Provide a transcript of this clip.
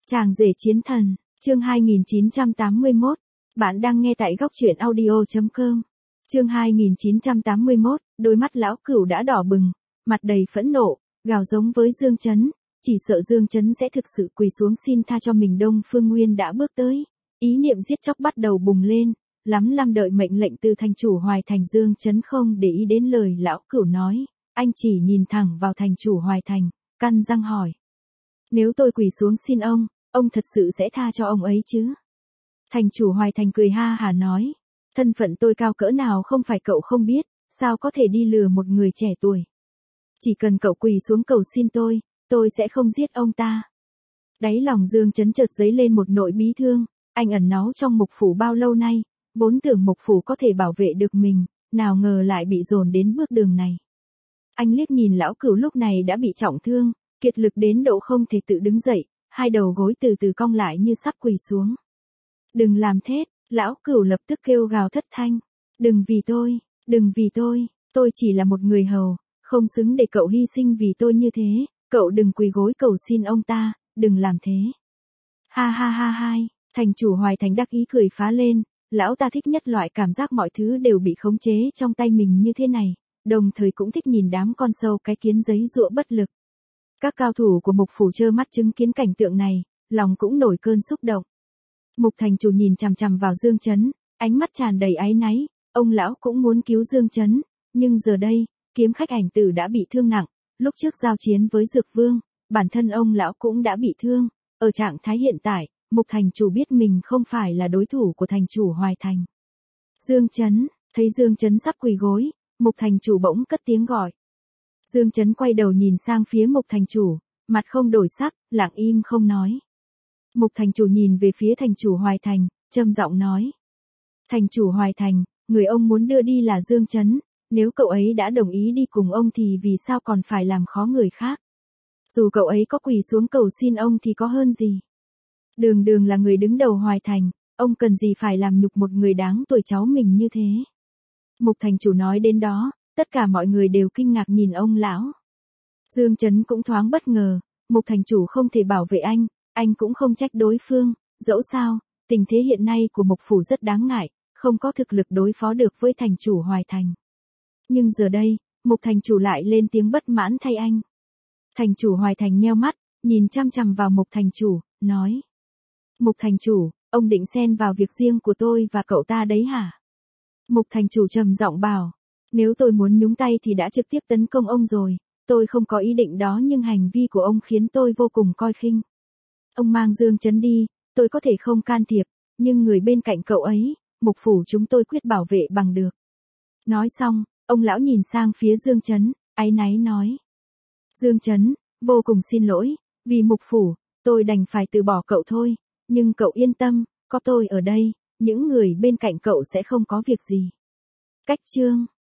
Chàng rể chiến thần, chương 2981. Bạn đang nghe tại góc truyện audio.com. Chương 2981, đôi mắt lão cửu đã đỏ bừng, mặt đầy phẫn nộ, gào giống với Dương Chấn, chỉ sợ Dương Chấn sẽ thực sự quỳ xuống xin tha cho mình. Đông Phương Nguyên đã bước tới, ý niệm giết chóc bắt đầu bùng lên, lắm năm đợi mệnh lệnh từ thành chủ Hoài Thành. Dương Chấn không để ý đến lời lão cửu nói, anh chỉ nhìn thẳng vào thành chủ Hoài Thành, căn răng hỏi. Nếu tôi quỳ xuống xin ông thật sự sẽ tha cho ông ấy chứ? Thành chủ Hoài Thành cười ha hả nói, thân phận tôi cao cỡ nào không phải cậu không biết, sao có thể đi lừa một người trẻ tuổi. Chỉ cần cậu quỳ xuống cầu xin tôi sẽ không giết ông ta. Đáy lòng Dương Chấn chợt dấy lên một nỗi bí thương, anh ẩn náu trong mục phủ bao lâu nay, vốn tưởng mục phủ có thể bảo vệ được mình, nào ngờ lại bị dồn đến bước đường này. Anh liếc nhìn lão cửu lúc này đã bị trọng thương, kiệt lực đến độ không thể tự đứng dậy, hai đầu gối từ từ cong lại như sắp quỳ xuống. Đừng làm thế, lão cửu lập tức kêu gào thất thanh. Đừng vì tôi chỉ là một người hầu, không xứng để cậu hy sinh vì tôi như thế, cậu đừng quỳ gối cầu xin ông ta, đừng làm thế. Ha ha ha hai, thành chủ Hoài Thành đắc ý cười phá lên, lão ta thích nhất loại cảm giác mọi thứ đều bị khống chế trong tay mình như thế này, đồng thời cũng thích nhìn đám con sâu cái kiến giấy giụa bất lực. Các cao thủ của mục phủ trơ mắt chứng kiến cảnh tượng này, lòng cũng nổi cơn xúc động. Mục thành chủ nhìn chằm chằm vào Dương Chấn, ánh mắt tràn đầy áy náy, ông lão cũng muốn cứu Dương Chấn, nhưng giờ đây, kiếm khách ảnh tử đã bị thương nặng, lúc trước giao chiến với Dược Vương, bản thân ông lão cũng đã bị thương, ở trạng thái hiện tại, mục thành chủ biết mình không phải là đối thủ của thành chủ Hoài Thành. Dương Chấn, thấy Dương Chấn sắp quỳ gối, mục thành chủ bỗng cất tiếng gọi. Dương Chấn quay đầu nhìn sang phía mục thành chủ, mặt không đổi sắc, lặng im không nói. Mục thành chủ nhìn về phía thành chủ Hoài Thành, trầm giọng nói. Thành chủ Hoài Thành, người ông muốn đưa đi là Dương Chấn, nếu cậu ấy đã đồng ý đi cùng ông thì vì sao còn phải làm khó người khác? Dù cậu ấy có quỳ xuống cầu xin ông thì có hơn gì? Đường đường là người đứng đầu Hoài Thành, ông cần gì phải làm nhục một người đáng tuổi cháu mình như thế? Mục thành chủ nói đến đó, tất cả mọi người đều kinh ngạc nhìn ông lão. Dương Chấn cũng thoáng bất ngờ, mục thành chủ không thể bảo vệ anh cũng không trách đối phương, dẫu sao, tình thế hiện nay của mục phủ rất đáng ngại, không có thực lực đối phó được với thành chủ Hoài Thành. Nhưng giờ đây, mục thành chủ lại lên tiếng bất mãn thay anh. Thành chủ Hoài Thành nheo mắt, nhìn chăm chăm vào mục thành chủ, nói. Mục thành chủ, ông định xen vào việc riêng của tôi và cậu ta đấy hả? Mục thành chủ trầm giọng bảo. Nếu tôi muốn nhúng tay thì đã trực tiếp tấn công ông rồi, tôi không có ý định đó nhưng hành vi của ông khiến tôi vô cùng coi khinh. Ông mang Dương Chấn đi, tôi có thể không can thiệp, nhưng người bên cạnh cậu ấy, mục phủ chúng tôi quyết bảo vệ bằng được. Nói xong, ông lão nhìn sang phía Dương Chấn, áy náy nói. Dương Chấn, vô cùng xin lỗi, vì mục phủ, tôi đành phải từ bỏ cậu thôi, nhưng cậu yên tâm, có tôi ở đây, những người bên cạnh cậu sẽ không có việc gì. Cách chương